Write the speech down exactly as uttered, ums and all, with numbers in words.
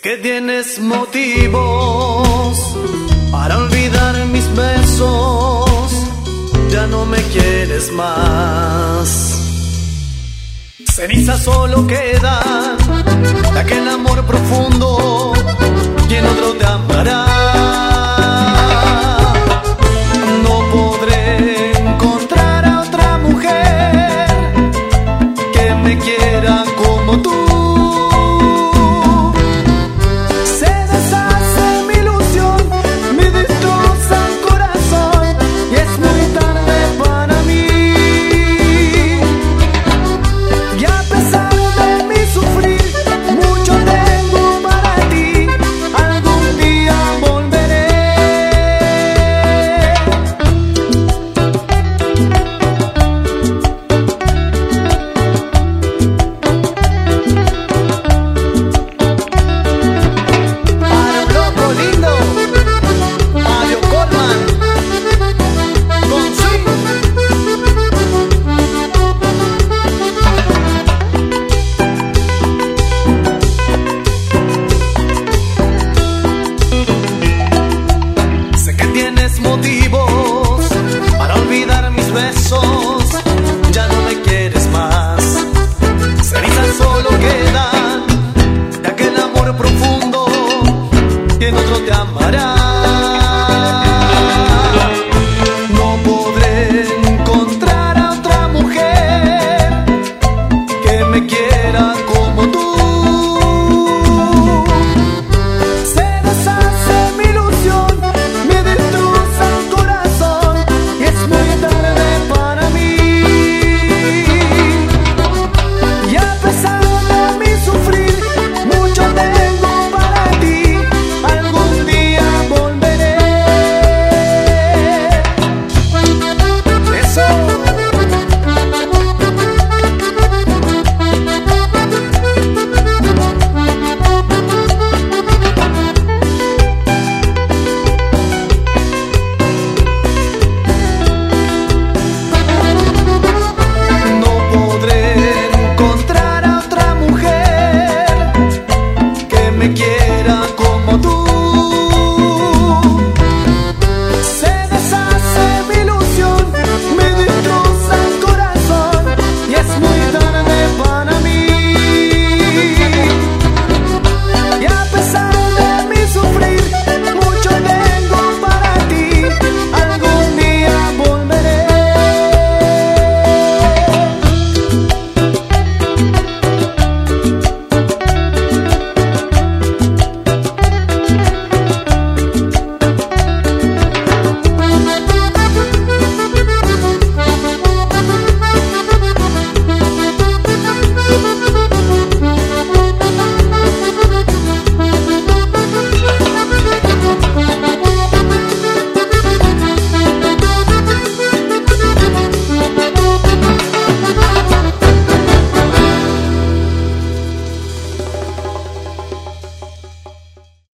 que tienes motivos para olvidar mis besos, ya no me quieres más. Cenizas solo quedan de aquel amor profundo, quien otro te amará. No podré encontrar a otra mujer que me quiera como tú. Motivos para olvidar mis besos,